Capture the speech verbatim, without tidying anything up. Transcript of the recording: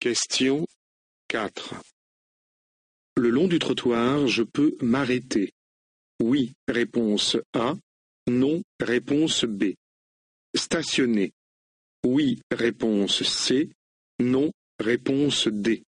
Question quatre. Le long du trottoir, je peux m'arrêter. Oui, réponse A. Non, réponse B. Stationner. Oui, réponse C. Non, réponse D.